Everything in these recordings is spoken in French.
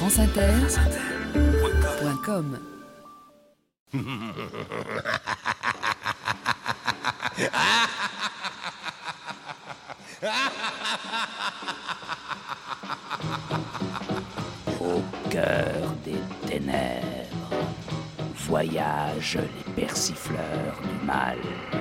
franceinter.com. Au cœur des ténèbres, voyagent les persifleurs du mal.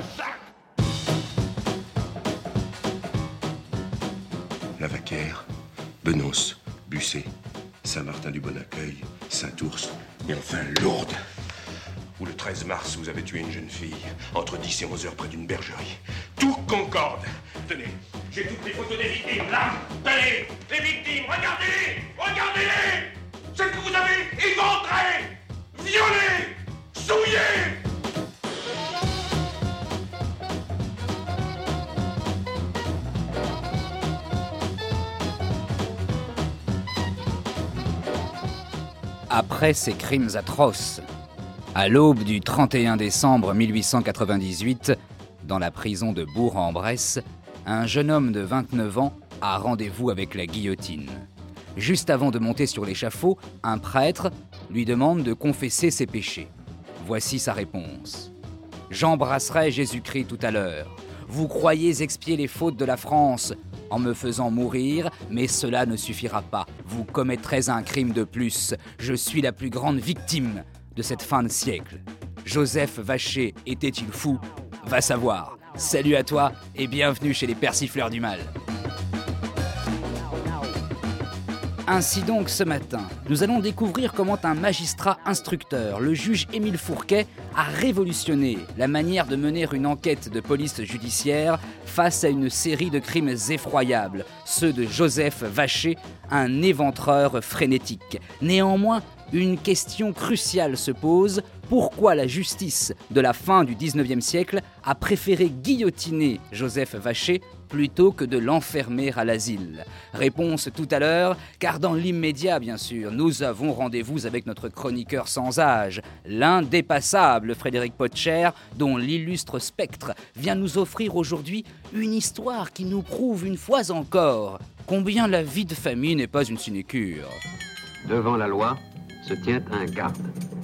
Lavaquière, Benos, Bussé, Saint-Martin-du-Bon-Accueil, Saint-Ours et enfin Lourdes, où le 13 mars vous avez tué une jeune fille entre 10 et 11 heures près d'une bergerie. Tout concorde. Tenez, j'ai toutes les photos des victimes, là. Tenez, les victimes, regardez-les, regardez-les. Celles que vous avez éventrées, violées, souillées. Après ces crimes atroces, à l'aube du 31 décembre 1898, dans la prison de Bourg-en-Bresse, un jeune homme de 29 ans a rendez-vous avec la guillotine. Juste avant de monter sur l'échafaud, un prêtre lui demande de confesser ses péchés. Voici sa réponse. « J'embrasserai Jésus-Christ tout à l'heure. Vous croyez expier les fautes de la France en me faisant mourir, mais cela ne suffira pas. Vous commettrez un crime de plus. Je suis la plus grande victime de cette fin de siècle. Joseph Vacher était-il fou ? Va savoir. Salut à toi et bienvenue chez les persifleurs du mal. » Ainsi donc, ce matin, nous allons découvrir comment un magistrat instructeur, le juge Émile Fourquet, a révolutionné la manière de mener une enquête de police judiciaire face à une série de crimes effroyables, ceux de Joseph Vacher, un éventreur frénétique. Néanmoins, une question cruciale se pose: pourquoi la justice de la fin du 19e siècle a préféré guillotiner Joseph Vacher plutôt que de l'enfermer à l'asile? Réponse tout à l'heure, car dans l'immédiat, bien sûr, nous avons rendez-vous avec notre chroniqueur sans âge, l'indépassable Frédéric Potcher, dont l'illustre spectre vient nous offrir aujourd'hui une histoire qui nous prouve une fois encore combien la vie de famille n'est pas une sinécure. Devant la loi se tient un garde.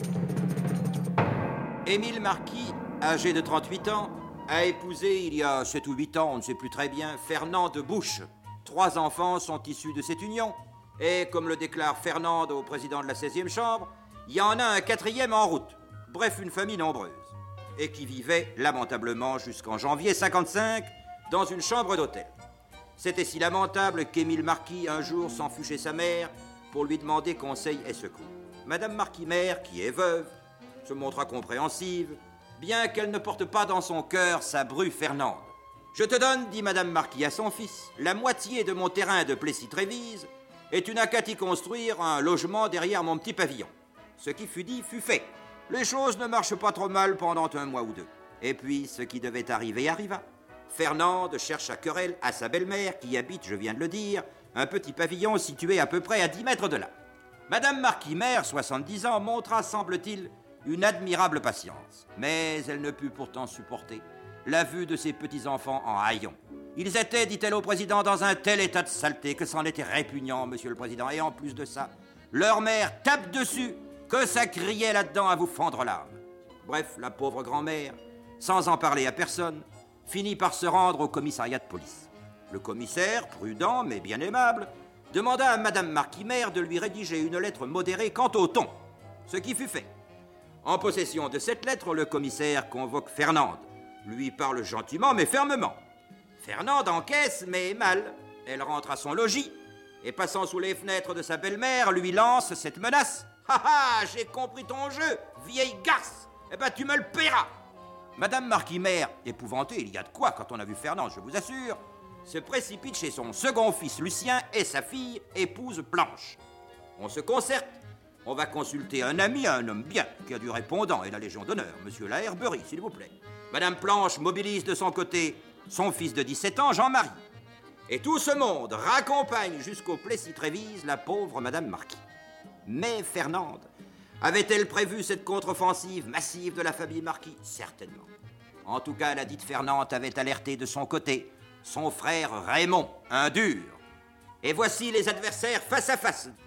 Émile Marquis, âgé de 38 ans, a épousé il y a 7 ou 8 ans, on ne sait plus très bien, Fernande Bouche. 3 enfants sont issus de cette union. Et comme le déclare Fernande au président de la 16e chambre, il y en a un 4e en route. Bref, une famille nombreuse. Et qui vivait lamentablement jusqu'en janvier 55 dans une chambre d'hôtel. C'était si lamentable qu'Émile Marquis un jour s'en fut chez sa mère pour lui demander conseil et secours. Madame Marquis-Mère, qui est veuve, se montra compréhensive, bien qu'elle ne porte pas dans son cœur sa bru Fernande. « Je te donne, dit Madame Marquis à son fils, la moitié de mon terrain de Plessis-Trévise, et tu n'as qu'à t'y construire un logement derrière mon petit pavillon. » Ce qui fut dit fut fait. Les choses ne marchent pas trop mal pendant 1 mois ou 2. Et puis, ce qui devait arriver arriva. Fernande chercha querelle à sa belle-mère, qui habite, je viens de le dire, un petit pavillon situé à peu près à 10 mètres de là. Madame Marquis-Mère, 70 ans, montra, semble-t-il, une admirable patience. Mais elle ne put pourtant supporter la vue de ses petits-enfants en haillons. Ils étaient, dit-elle au président, dans un tel état de saleté que c'en était répugnant, monsieur le président. Et en plus de ça, leur mère tape dessus, que ça criait là-dedans à vous fendre l'âme. Bref, la pauvre grand-mère, sans en parler à personne, finit par se rendre au commissariat de police. Le commissaire, prudent mais bien aimable, demanda à Madame Marquis-Mère de lui rédiger une lettre modérée quant au ton, ce qui fut fait. En possession de cette lettre, le commissaire convoque Fernande, lui parle gentiment mais fermement. Fernande encaisse mais mal. Elle rentre à son logis et passant sous les fenêtres de sa belle-mère, lui lance cette menace. « Ha ha, j'ai compris ton jeu, vieille garce. Eh ben tu me le paieras. » Madame Marquis-Mère, épouvantée, il y a de quoi quand on a vu Fernande, je vous assure, se précipite chez son second fils Lucien et sa fille, épouse Blanche. On se concerte. On va consulter un ami, un homme bien, qui a du répondant et la Légion d'honneur, monsieur la Herberie, s'il vous plaît. Madame Planche mobilise de son côté son fils de 17 ans, Jean-Marie. Et tout ce monde raccompagne jusqu'au Plessis-Trévise la pauvre Madame Marquis. Mais Fernande, avait-elle prévu cette contre-offensive massive de la famille Marquis ? Certainement. En tout cas, la dite Fernande avait alerté de son côté son frère Raymond, un dur. Et voici les adversaires face à face.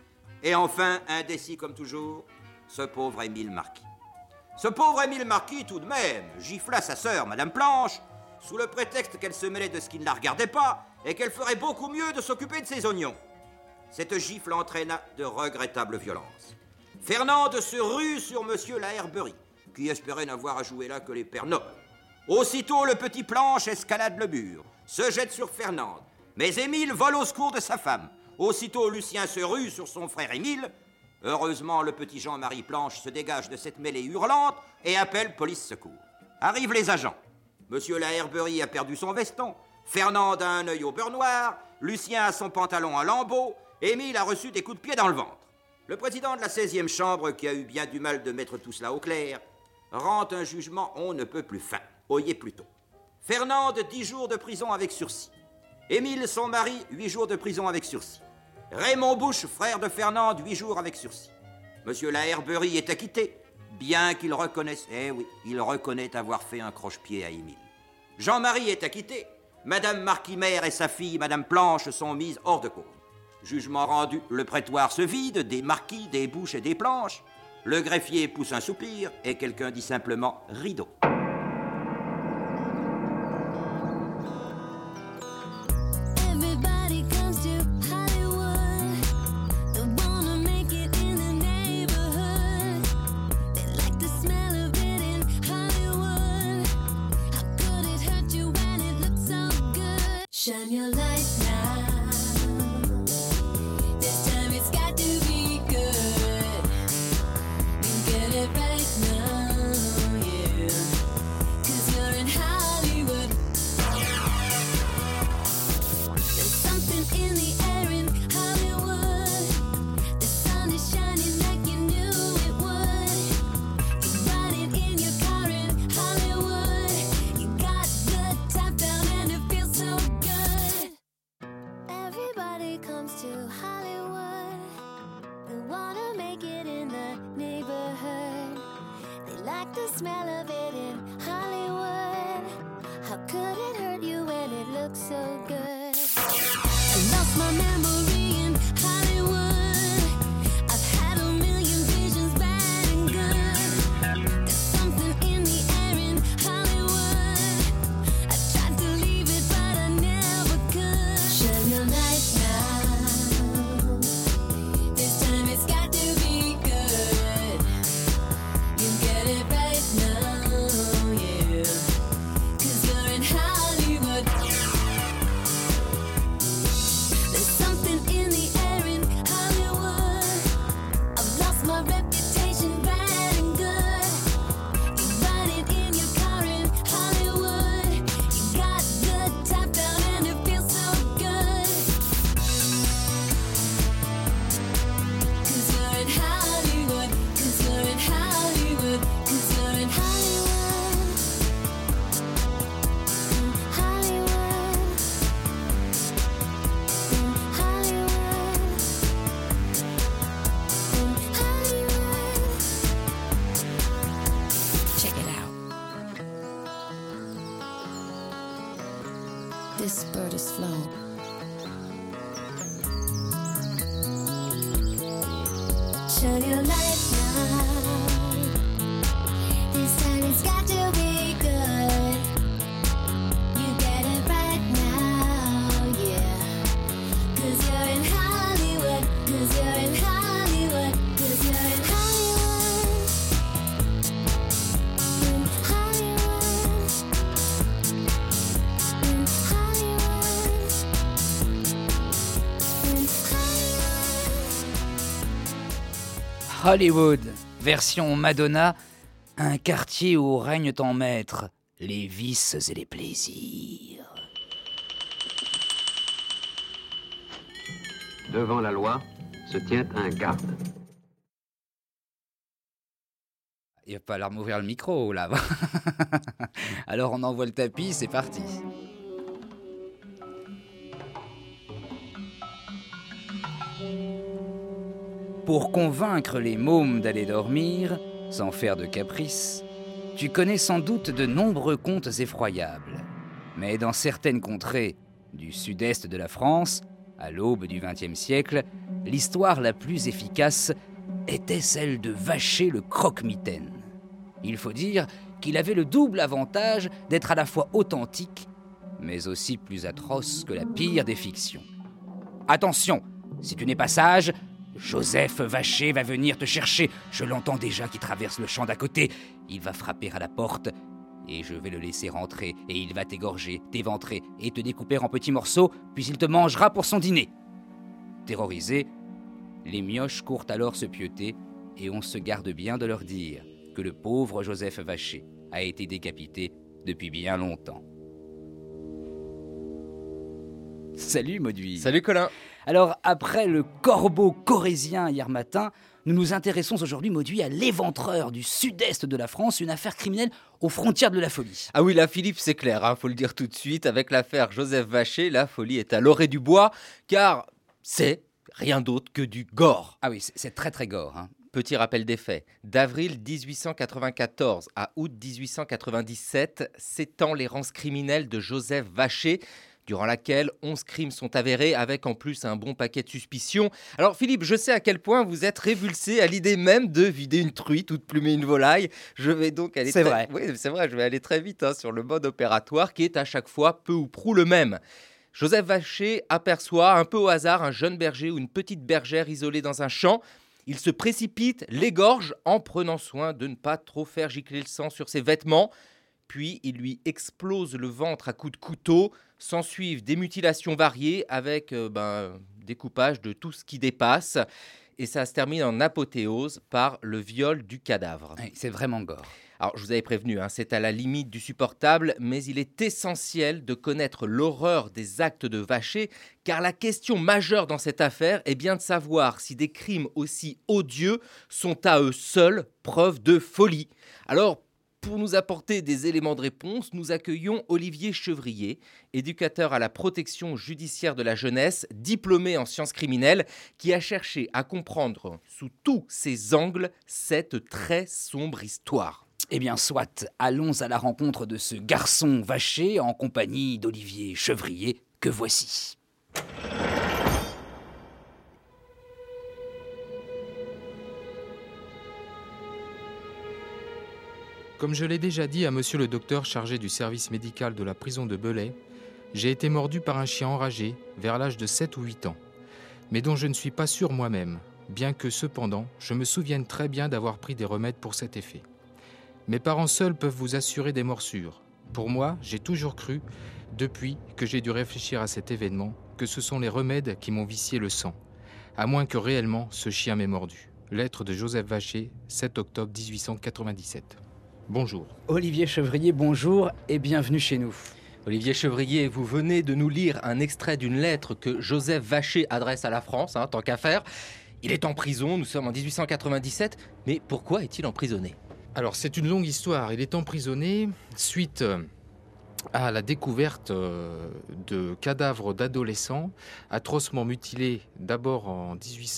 Et enfin, indécis comme toujours, ce pauvre Émile Marquis. Ce pauvre Émile Marquis, tout de même, gifla sa sœur, Madame Planche, sous le prétexte qu'elle se mêlait de ce qui ne la regardait pas et qu'elle ferait beaucoup mieux de s'occuper de ses oignons. Cette gifle entraîna de regrettables violences. Fernande se rue sur Monsieur la Herberie, qui espérait n'avoir à jouer là que les pères nobles. Aussitôt, le petit Planche escalade le mur, se jette sur Fernande, mais Émile vole au secours de sa femme. Aussitôt, Lucien se rue sur son frère Émile. Heureusement, le petit Jean-Marie Planche se dégage de cette mêlée hurlante et appelle police secours. Arrivent les agents. Monsieur la Herberie a perdu son veston, Fernande a un œil au beurre noir, Lucien a son pantalon en lambeaux, Émile a reçu des coups de pied dans le ventre. Le président de la 16e chambre, qui a eu bien du mal de mettre tout cela au clair, rend un jugement on ne peut plus fin. Oyez plutôt. Fernande, 10 jours de prison avec sursis. Émile, son mari, 8 jours de prison avec sursis. Raymond Bouche, frère de Fernande, 8 jours avec sursis. Monsieur la Herberie est acquitté, bien qu'il reconnaisse, il reconnaît avoir fait un croche-pied à Émile. Jean-Marie est acquitté. Madame Marquis-Mère et sa fille, Madame Planche, sont mises hors de cause. Jugement rendu, le prétoire se vide, des Marquis, des Bouches et des Planches. Le greffier pousse un soupir et quelqu'un dit simplement « rideau ». Shine your light now. This time it's got to be good. You get it right now, yeah. 'Cause you're in Hollywood. There's something in the air in Hollywood. The sun is shining like you knew it would. You're riding in your car in Hollywood. You got the top down and it feels so good. Everybody comes to Hollywood. They wanna make it in the neighborhood. They like the smell of it in Hollywood. How could it hurt you when it looks so good? I lost my memory in Hollywood. I've had a million visions, bad and good. There's something in the air in Hollywood. I tried to leave it, but I never could. Shine your light now. This time it's got to be good. You get it right now, yeah. 'Cause you're in Hollywood. There's something in the air in Hollywood. I've lost my reputation, bad and good. You ride it in your car in Hollywood. You got the top down and it feels so good. 'Cause you're in Hollywood. 'Cause you're in Hollywood. 'Cause you're in Hollywood. Hollywood. Hollywood. Hollywood. Check it out. This bird is flown. Shine your light now. This time it's got to be good. You get it right now, yeah. 'Cause you're in Hollywood. 'Cause you're in Hollywood. 'Cause you're in Hollywood. In Hollywood. In Hollywood. In Hollywood. Hollywood, version Madonna, un quartier où règnent en maître les vices et les plaisirs. Devant la loi se tient un garde. Il va falloir m'ouvrir le micro là. Alors on envoie le tapis, c'est parti. Pour convaincre les mômes d'aller dormir, sans faire de caprice, tu connais sans doute de nombreux contes effroyables. Mais dans certaines contrées du sud-est de la France, à l'aube du XXe siècle, l'histoire la plus efficace était celle de Vacher le croque-mitaine. Il faut dire qu'il avait le double avantage d'être à la fois authentique, mais aussi plus atroce que la pire des fictions. Attention, si tu n'es pas sage, Joseph Vacher va venir te chercher. Je l'entends déjà qui traverse le champ d'à côté. Il va frapper à la porte et je vais le laisser rentrer et il va t'égorger, t'éventrer et te découper en petits morceaux, puis il te mangera pour son dîner. Terrorisés, les mioches courent alors se pieuter et on se garde bien de leur dire que le pauvre Joseph Vacher a été décapité depuis bien longtemps. Salut Mauduit. Salut Colin. Alors, après le corbeau corrézien hier matin, nous nous intéressons aujourd'hui, Mauduit, à l'éventreur du sud-est de la France, une affaire criminelle aux frontières de la folie. Ah oui, là Philippe, c'est clair, faut le dire tout de suite, avec l'affaire Joseph Vacher, la folie est à l'orée du bois, car c'est rien d'autre que du gore. Ah oui, c'est très très gore. Petit rappel des faits, d'avril 1894 à août 1897 s'étend l'errance criminelle de Joseph Vacher, durant laquelle 11 crimes sont avérés, avec en plus un bon paquet de suspicions. Alors Philippe, je sais à quel point vous êtes révulsé à l'idée même de vider une truite ou de plumer une volaille. Je vais donc aller vrai. Oui, c'est vrai, je vais aller très vite sur le mode opératoire qui est à chaque fois peu ou prou le même. Joseph Vacher aperçoit un peu au hasard un jeune berger ou une petite bergère isolée dans un champ. Il se précipite, l'égorge en prenant soin de ne pas trop faire gicler le sang sur ses vêtements. Puis il lui explose le ventre à coups de couteau. S'ensuivent des mutilations variées avec découpage de tout ce qui dépasse. Et ça se termine en apothéose par le viol du cadavre. Oui, c'est vraiment gore. Alors, je vous avais prévenu, c'est à la limite du supportable, mais il est essentiel de connaître l'horreur des actes de Vacher, car la question majeure dans cette affaire est bien de savoir si des crimes aussi odieux sont à eux seuls preuve de folie. Alors, pour nous apporter des éléments de réponse, nous accueillons Olivier Chevrier, éducateur à la protection judiciaire de la jeunesse, diplômé en sciences criminelles, qui a cherché à comprendre sous tous ses angles cette très sombre histoire. Eh bien, soit, allons à la rencontre de ce garçon Vacher en compagnie d'Olivier Chevrier, que voici. Comme je l'ai déjà dit à monsieur le docteur chargé du service médical de la prison de Belay, j'ai été mordu par un chien enragé vers l'âge de 7 ou 8 ans, mais dont je ne suis pas sûr moi-même, bien que cependant je me souvienne très bien d'avoir pris des remèdes pour cet effet. Mes parents seuls peuvent vous assurer des morsures. Pour moi, j'ai toujours cru, depuis que j'ai dû réfléchir à cet événement, que ce sont les remèdes qui m'ont vicié le sang, à moins que réellement ce chien m'ait mordu. Lettre de Joseph Vacher, 7 octobre 1897. Bonjour. Olivier Chevrier, bonjour et bienvenue chez nous. Olivier Chevrier, vous venez de nous lire un extrait d'une lettre que Joseph Vacher adresse à la France, tant qu'à faire. Il est en prison, nous sommes en 1897, mais pourquoi est-il emprisonné ? Alors, c'est une longue histoire. Il est emprisonné suite à la découverte de cadavres d'adolescents atrocement mutilés d'abord en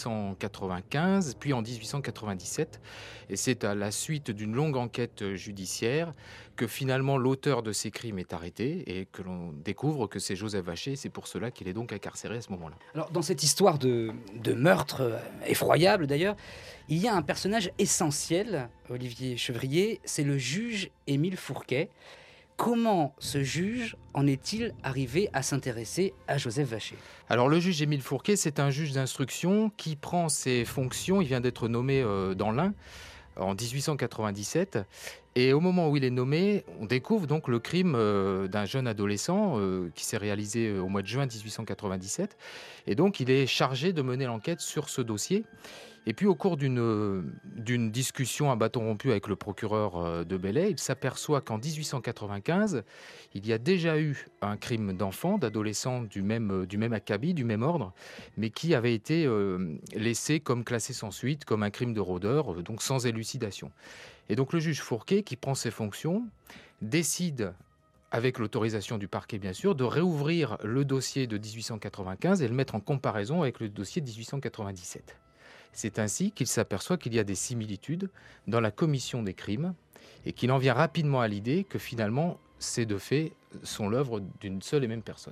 1895, puis en 1897. Et c'est à la suite d'une longue enquête judiciaire que finalement l'auteur de ces crimes est arrêté et que l'on découvre que c'est Joseph Vacher. C'est pour cela qu'il est donc incarcéré à ce moment-là. Alors, dans cette histoire de meurtre effroyable d'ailleurs, il y a un personnage essentiel, Olivier Chevrier, c'est le juge Émile Fourquet. Comment ce juge en est-il arrivé à s'intéresser à Joseph Vacher ? Alors le juge Émile Fourquet, c'est un juge d'instruction qui prend ses fonctions, il vient d'être nommé dans l'Ain en 1897. Et au moment où il est nommé, on découvre donc le crime d'un jeune adolescent qui s'est réalisé au mois de juin 1897. Et donc il est chargé de mener l'enquête sur ce dossier. Et puis au cours d'une discussion à bâton rompu avec le procureur de Belay, il s'aperçoit qu'en 1895, il y a déjà eu un crime d'enfant, d'adolescent du même acabit, du même ordre, mais qui avait été laissé comme classé sans suite, comme un crime de rôdeur, donc sans élucidation. Et donc le juge Fourquet, qui prend ses fonctions, décide, avec l'autorisation du parquet bien sûr, de réouvrir le dossier de 1895 et le mettre en comparaison avec le dossier de 1897. C'est ainsi qu'il s'aperçoit qu'il y a des similitudes dans la commission des crimes et qu'il en vient rapidement à l'idée que finalement, ces deux faits sont l'œuvre d'une seule et même personne.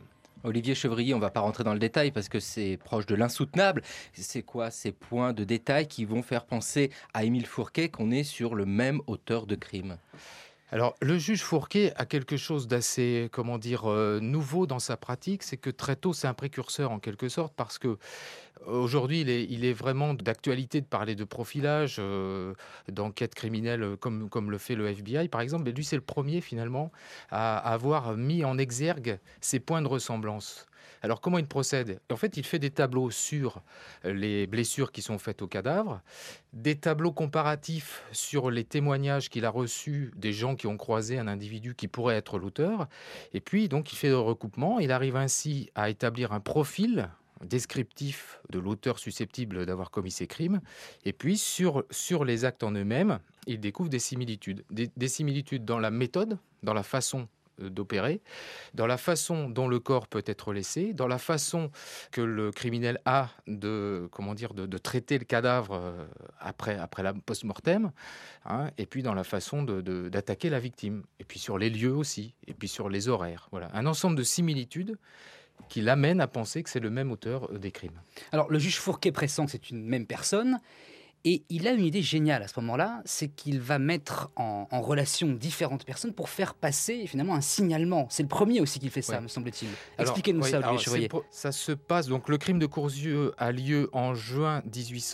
Olivier Chevrier, on ne va pas rentrer dans le détail parce que c'est proche de l'insoutenable. C'est quoi ces points de détail qui vont faire penser à Émile Fourquet qu'on est sur le même auteur de crime ? Alors, le juge Fourquet a quelque chose d'assez, nouveau dans sa pratique, c'est que très tôt, c'est un précurseur en quelque sorte, parce que aujourd'hui, il est vraiment d'actualité de parler de profilage, d'enquête criminelle, comme le fait le FBI, par exemple. Mais lui, c'est le premier, finalement, à avoir mis en exergue ces points de ressemblance. Alors, comment il procède ? En fait, il fait des tableaux sur les blessures qui sont faites au cadavre, des tableaux comparatifs sur les témoignages qu'il a reçus des gens qui ont croisé un individu qui pourrait être l'auteur. Et puis, donc, il fait le recoupement. Il arrive ainsi à établir un profil descriptif de l'auteur susceptible d'avoir commis ces crimes. Et puis, sur les actes en eux-mêmes, il découvre des similitudes. Des similitudes dans la méthode, dans la façon d'opérer, dans la façon dont le corps peut être laissé, dans la façon que le criminel a de traiter le cadavre après la post-mortem, hein, et puis dans la façon d'attaquer la victime, et puis sur les lieux aussi, et puis sur les horaires. Voilà, un ensemble de similitudes qui l'amène à penser que c'est le même auteur des crimes. Alors, le juge Fourquet pressent que c'est une même personne. Et il a une idée géniale à ce moment-là, c'est qu'il va mettre en relation différentes personnes pour faire passer finalement un signalement. C'est le premier aussi qui fait ça, me semble-t-il. Expliquez-nous ça, Olivier Chevrier. Ça se passe, donc le crime de Courzieu a lieu en juin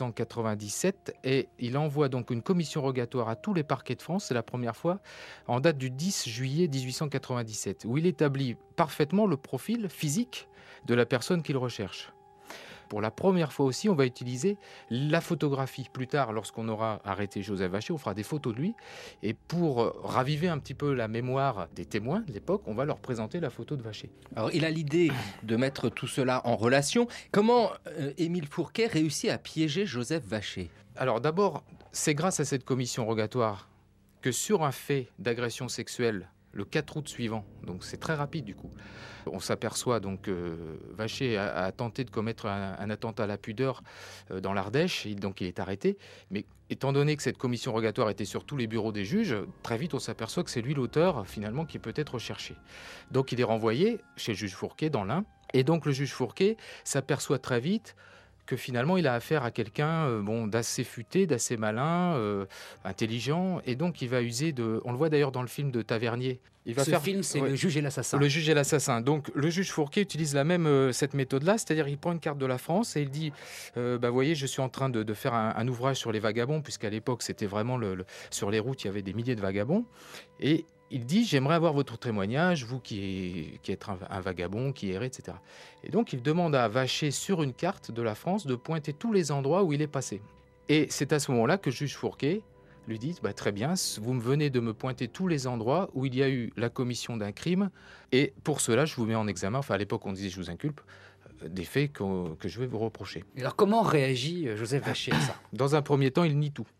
1897 et il envoie donc une commission rogatoire à tous les parquets de France, c'est la première fois, en date du 10 juillet 1897, où il établit parfaitement le profil physique de la personne qu'il recherche. Pour la première fois aussi, on va utiliser la photographie. Plus tard, lorsqu'on aura arrêté Joseph Vacher, on fera des photos de lui. Et pour raviver un petit peu la mémoire des témoins de l'époque, on va leur présenter la photo de Vacher. Alors, il a l'idée de mettre tout cela en relation. Comment Émile Fourquet réussit à piéger Joseph Vacher ? Alors d'abord, c'est grâce à cette commission rogatoire que sur un fait d'agression sexuelle, le 4 août suivant, donc c'est très rapide du coup, on s'aperçoit donc que Vacher a tenté de commettre un attentat à la pudeur dans l'Ardèche, donc il est arrêté. Mais étant donné que cette commission rogatoire était sur tous les bureaux des juges, très vite on s'aperçoit que c'est lui l'auteur finalement qui peut être recherché. Donc il est renvoyé chez le juge Fourquet dans l'Ain, et donc le juge Fourquet s'aperçoit très vite que finalement il a affaire à quelqu'un d'assez futé, d'assez malin, intelligent, et donc il va user de... On le voit d'ailleurs dans le film de Tavernier. Film, c'est Le juge et l'assassin. Le juge et l'assassin. Donc le juge Fourquet utilise cette méthode-là, c'est-à-dire il prend une carte de la France et il dit voyez, je suis en train de faire un ouvrage sur les vagabonds, puisqu'à l'époque c'était vraiment sur les routes, il y avait des milliers de vagabonds, et il dit, j'aimerais avoir votre témoignage, vous qui êtes un vagabond, qui errez, etc. Et donc, il demande à Vacher, sur une carte de la France, de pointer tous les endroits où il est passé. Et c'est à ce moment-là que le juge Fourquet lui dit, très bien, vous me venez de me pointer tous les endroits où il y a eu la commission d'un crime, et pour cela, je vous mets en examen, enfin à l'époque on disait je vous inculpe, des faits que je vais vous reprocher. Et alors, comment réagit Joseph Vacher à ça ? Dans un premier temps, il nie tout.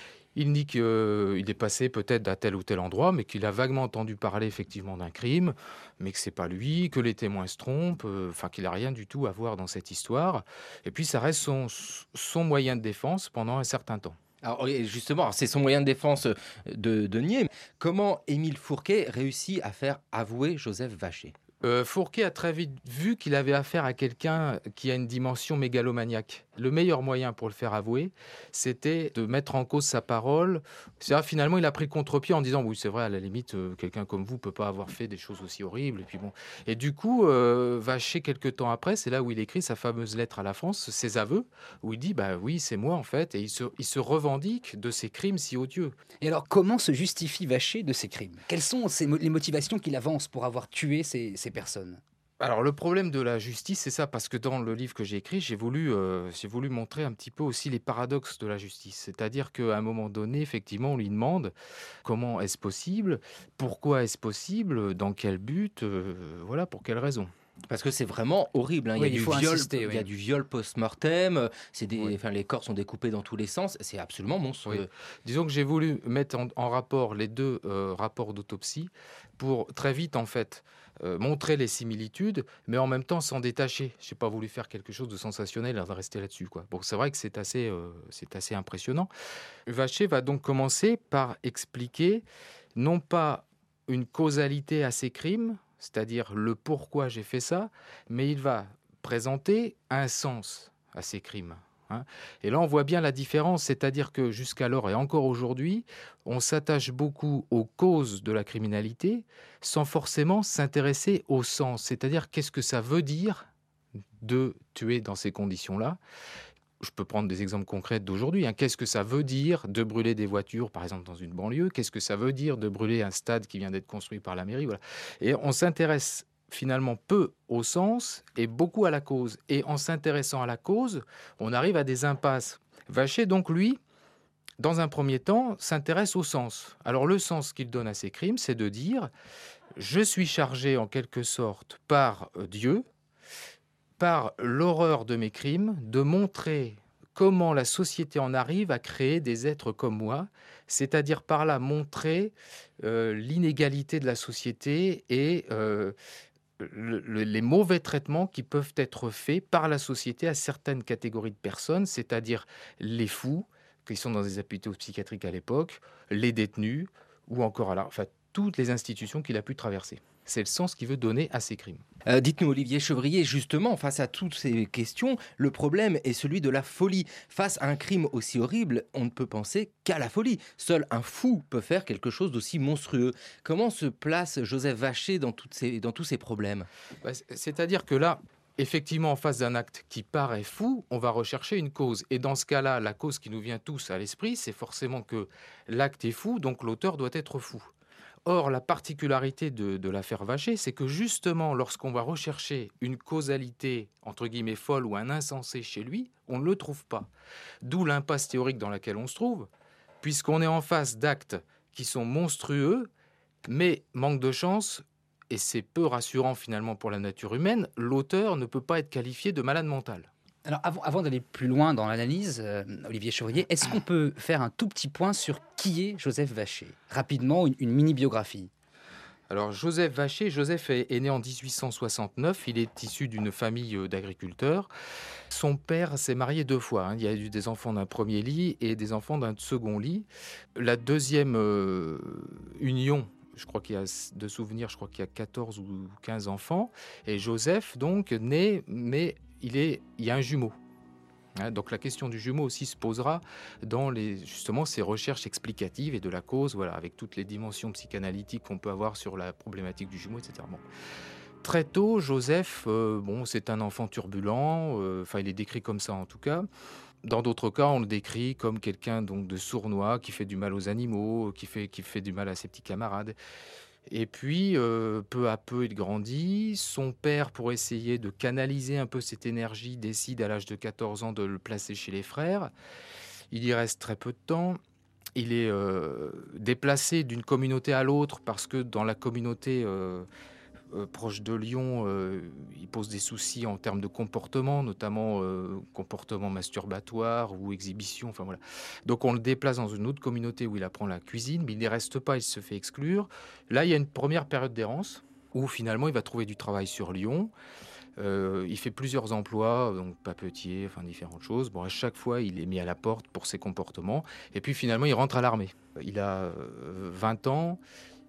Il nie qu'il est passé peut-être à tel ou tel endroit, mais qu'il a vaguement entendu parler effectivement d'un crime, mais que c'est pas lui, que les témoins se trompent, qu'il n'a rien du tout à voir dans cette histoire. Et puis ça reste son moyen de défense pendant un certain temps. Alors justement, c'est son moyen de défense de nier. Comment Émile Fourquet réussit à faire avouer Joseph Vacher ? Fourquet a très vite vu qu'il avait affaire à quelqu'un qui a une dimension mégalomaniaque. Le meilleur moyen pour le faire avouer, c'était de mettre en cause sa parole. C'est-à-dire, finalement, il a pris le contre-pied en disant « Oui, c'est vrai, à la limite, quelqu'un comme vous ne peut pas avoir fait des choses aussi horribles. » Et du coup, Vacher, quelques temps après, c'est là où il écrit sa fameuse lettre à la France, ses aveux, où il dit « Oui, c'est moi, en fait. » Et il se revendique de ces crimes si odieux. Et alors, comment se justifie Vacher de ces crimes ? Quelles sont les motivations qu'il avance pour avoir tué ces personnes ? Alors le problème de la justice, c'est ça, parce que dans le livre que j'ai écrit, j'ai voulu montrer un petit peu aussi les paradoxes de la justice. C'est-à-dire qu'à un moment donné, effectivement, on lui demande comment est-ce possible, pourquoi est-ce possible, dans quel but, pour quelle raison. Parce que c'est vraiment horrible. Il y a du viol post-mortem. Les corps sont découpés dans tous les sens. C'est absolument monstrueux. Oui. Disons que j'ai voulu mettre en rapport les deux rapports d'autopsie pour très vite, en fait, montrer les similitudes, mais en même temps s'en détacher. Je n'ai pas voulu faire quelque chose de sensationnel et de rester là-dessus, quoi. Bon, c'est vrai que c'est assez impressionnant. Vacher va donc commencer par expliquer non pas une causalité à ces crimes, c'est-à-dire le pourquoi j'ai fait ça, mais il va présenter un sens à ces crimes. Et là, on voit bien la différence, c'est-à-dire que jusqu'alors et encore aujourd'hui, on s'attache beaucoup aux causes de la criminalité sans forcément s'intéresser au sens, c'est-à-dire qu'est-ce que ça veut dire de tuer dans ces conditions-là. Je peux prendre des exemples concrets d'aujourd'hui. Qu'est-ce que ça veut dire de brûler des voitures, par exemple, dans une banlieue? Qu'est-ce que ça veut dire de brûler un stade qui vient d'être construit par la mairie? Voilà. Et on s'intéresse finalement peu au sens et beaucoup à la cause. Et en s'intéressant à la cause, on arrive à des impasses. Vacher, donc, lui, dans un premier temps, s'intéresse au sens. Alors, le sens qu'il donne à ces crimes, c'est de dire « je suis chargé, en quelque sorte, par Dieu, par l'horreur de mes crimes, de montrer comment la société en arrive à créer des êtres comme moi, c'est-à-dire par là montrer l'inégalité de la société et les mauvais traitements qui peuvent être faits par la société à certaines catégories de personnes, c'est-à-dire les fous, qui sont dans des hôpitaux psychiatriques à l'époque, les détenus, ou encore toutes les institutions qu'il a pu traverser. C'est le sens qu'il veut donner à ces crimes. Dites-nous, Olivier Chevrier, justement, face à toutes ces questions, le problème est celui de la folie. Face à un crime aussi horrible, on ne peut penser qu'à la folie. Seul un fou peut faire quelque chose d'aussi monstrueux. Comment se place Joseph Vacher dans tous ces problèmes ? C'est-à-dire que là, effectivement, en face d'un acte qui paraît fou, on va rechercher une cause. Et dans ce cas-là, la cause qui nous vient tous à l'esprit, c'est forcément que l'acte est fou, donc l'auteur doit être fou. Or, la particularité de l'affaire Vacher, c'est que justement, lorsqu'on va rechercher une causalité, entre guillemets, folle ou un insensé chez lui, on ne le trouve pas. D'où l'impasse théorique dans laquelle on se trouve, puisqu'on est en face d'actes qui sont monstrueux, mais manque de chance, et c'est peu rassurant finalement pour la nature humaine, l'auteur ne peut pas être qualifié de malade mental. Alors, avant d'aller plus loin dans l'analyse, Olivier Chevrier, est-ce qu'on peut faire un tout petit point sur qui est Joseph Vacher ? Rapidement, une mini-biographie. Alors, Joseph Vacher, est né en 1869. Il est issu d'une famille d'agriculteurs. Son père s'est marié 2 fois. Il y a eu des enfants d'un premier lit et des enfants d'un second lit. La deuxième union, je crois qu'il y a 14 ou 15 enfants. Et Joseph, donc, naît, mais il y a un jumeau. Donc la question du jumeau aussi se posera dans justement ces recherches explicatives et de la cause, avec toutes les dimensions psychanalytiques qu'on peut avoir sur la problématique du jumeau, etc. Très tôt, Joseph, c'est un enfant turbulent, il est décrit comme ça en tout cas. Dans d'autres cas, on le décrit comme quelqu'un donc de sournois, qui fait du mal aux animaux, qui fait du mal à ses petits camarades. Et puis, peu à peu, il grandit. Son père, pour essayer de canaliser un peu cette énergie, décide à l'âge de 14 ans de le placer chez les frères. Il y reste très peu de temps. Il est déplacé d'une communauté à l'autre parce que dans la communauté proche de Lyon, il pose des soucis en termes de comportement, notamment comportement masturbatoire ou exhibition. Donc on le déplace dans une autre communauté où il apprend la cuisine, mais il n'y reste pas, il se fait exclure. Là, il y a une première période d'errance où finalement il va trouver du travail sur Lyon. Il fait plusieurs emplois, donc papetier, différentes choses. À chaque fois, il est mis à la porte pour ses comportements. Et puis finalement, il rentre à l'armée. Il a 20 ans.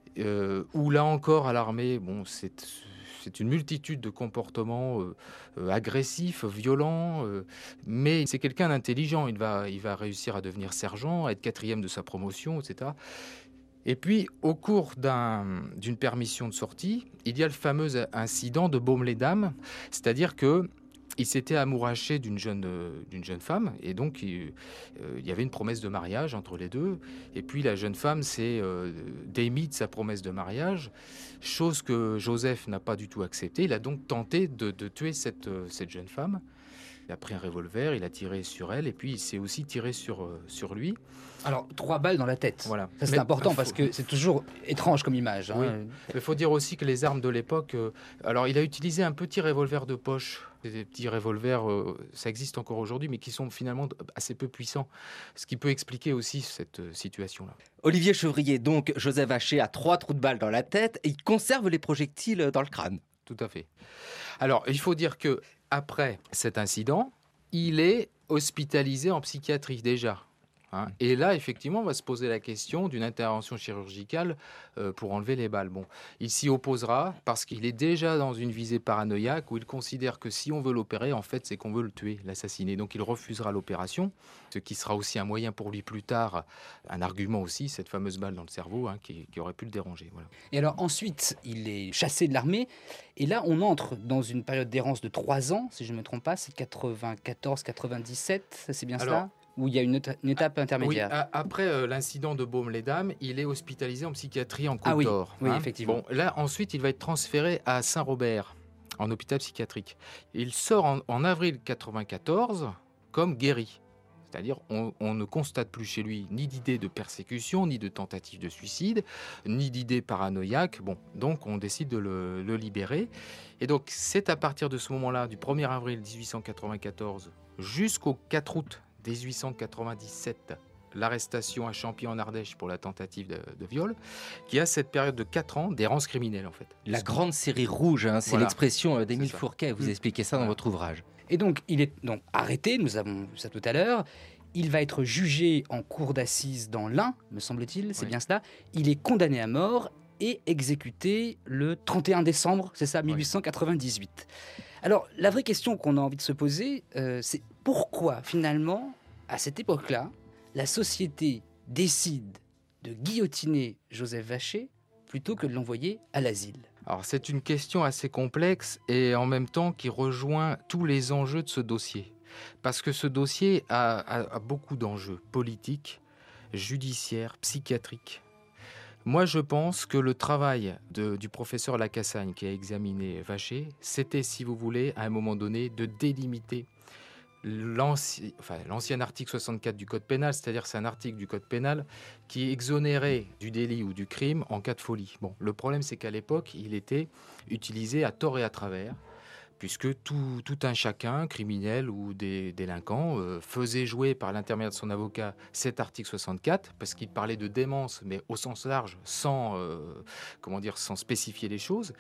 Où là encore à l'armée, c'est une multitude de comportements agressifs, violents, mais c'est quelqu'un d'intelligent. Il va réussir à devenir sergent, à être 4e de sa promotion, etc. Et puis, au cours d'une permission de sortie, il y a le fameux incident de Baume-les-Dames, c'est-à-dire que il s'était amouraché d'une jeune femme, et donc il y avait une promesse de mariage entre les deux. Et puis la jeune femme s'est démise de sa promesse de mariage, chose que Joseph n'a pas du tout acceptée. Il a donc tenté de tuer cette jeune femme. Il a pris un revolver, il a tiré sur elle, et puis il s'est aussi tiré sur lui. Alors, 3 balles dans la tête. Voilà. Ça, c'est important parce que c'est toujours étrange comme image. Oui. Il faut dire aussi que les armes de l'époque... alors, il a utilisé un petit revolver de poche. Des petits revolvers, ça existe encore aujourd'hui, mais qui sont finalement assez peu puissants. Ce qui peut expliquer aussi cette situation-là. Olivier Chevrier, donc, Joseph Vacher a 3 trous de balles dans la tête et il conserve les projectiles dans le crâne. Tout à fait. Alors, il faut dire que après cet incident, il est hospitalisé en psychiatrie déjà. hein. Et là, effectivement, on va se poser la question d'une intervention chirurgicale pour enlever les balles. Bon, il s'y opposera parce qu'il est déjà dans une visée paranoïaque où il considère que si on veut l'opérer, en fait, c'est qu'on veut le tuer, l'assassiner. Donc, il refusera l'opération, ce qui sera aussi un moyen pour lui plus tard, un argument aussi, cette fameuse balle dans le cerveau hein, qui aurait pu le déranger. Voilà. Et alors ensuite, il est chassé de l'armée. Et là, on entre dans une période d'errance de 3 ans, si je ne me trompe pas. C'est 94-97, c'est bien Alors, cela? Où il y a une étape Oui, intermédiaire. après l'incident de Baume-les-Dames, il est hospitalisé en psychiatrie en Côte Ah oui, d'Or. oui, effectivement. Bon, là, ensuite, il va être transféré à Saint-Robert, en hôpital psychiatrique. Il sort en avril 94 comme guéri. C'est-à-dire, on ne constate plus chez lui ni d'idée de persécution, ni de tentative de suicide, ni d'idée paranoïaque. Bon, donc on décide de le libérer. Et donc, c'est à partir de ce moment-là, du 1er avril 1894 jusqu'au 4 août 1897, l'arrestation à Champy en Ardèche pour la tentative de viol, qui a cette période de 4 ans d'errance criminelle en fait. La grande série rouge, hein, c'est Voilà. l'expression d'Émile C'est ça. Fourquet. Vous expliquez ça dans Voilà. votre ouvrage. Et donc, il est donc arrêté, nous avons vu ça tout à l'heure. Il va être jugé en cour d'assises dans l'Ain, me semble-t-il, c'est Oui. bien cela. Il est condamné à mort et exécuté le 31 décembre, c'est ça, 1898. Alors, la vraie question qu'on a envie de se poser, c'est pourquoi, finalement, à cette époque-là, la société décide de guillotiner Joseph Vacher plutôt que de l'envoyer à l'asile? Alors c'est une question assez complexe et en même temps qui rejoint tous les enjeux de ce dossier. Parce que ce dossier a beaucoup d'enjeux politiques, judiciaires, psychiatriques. Moi, je pense que le travail du professeur Lacassagne qui a examiné Vacher, c'était, si vous voulez, à un moment donné, de délimiter l'ancien article 64 du Code pénal, c'est-à-dire c'est un article du Code pénal qui exonérait du délit ou du crime en cas de folie. Bon, le problème, c'est qu'à l'époque, il était utilisé à tort et à travers, puisque tout un chacun, criminel ou des délinquants, faisait jouer par l'intermédiaire de son avocat cet article 64, parce qu'il parlait de démence, mais au sens large, sans spécifier les choses.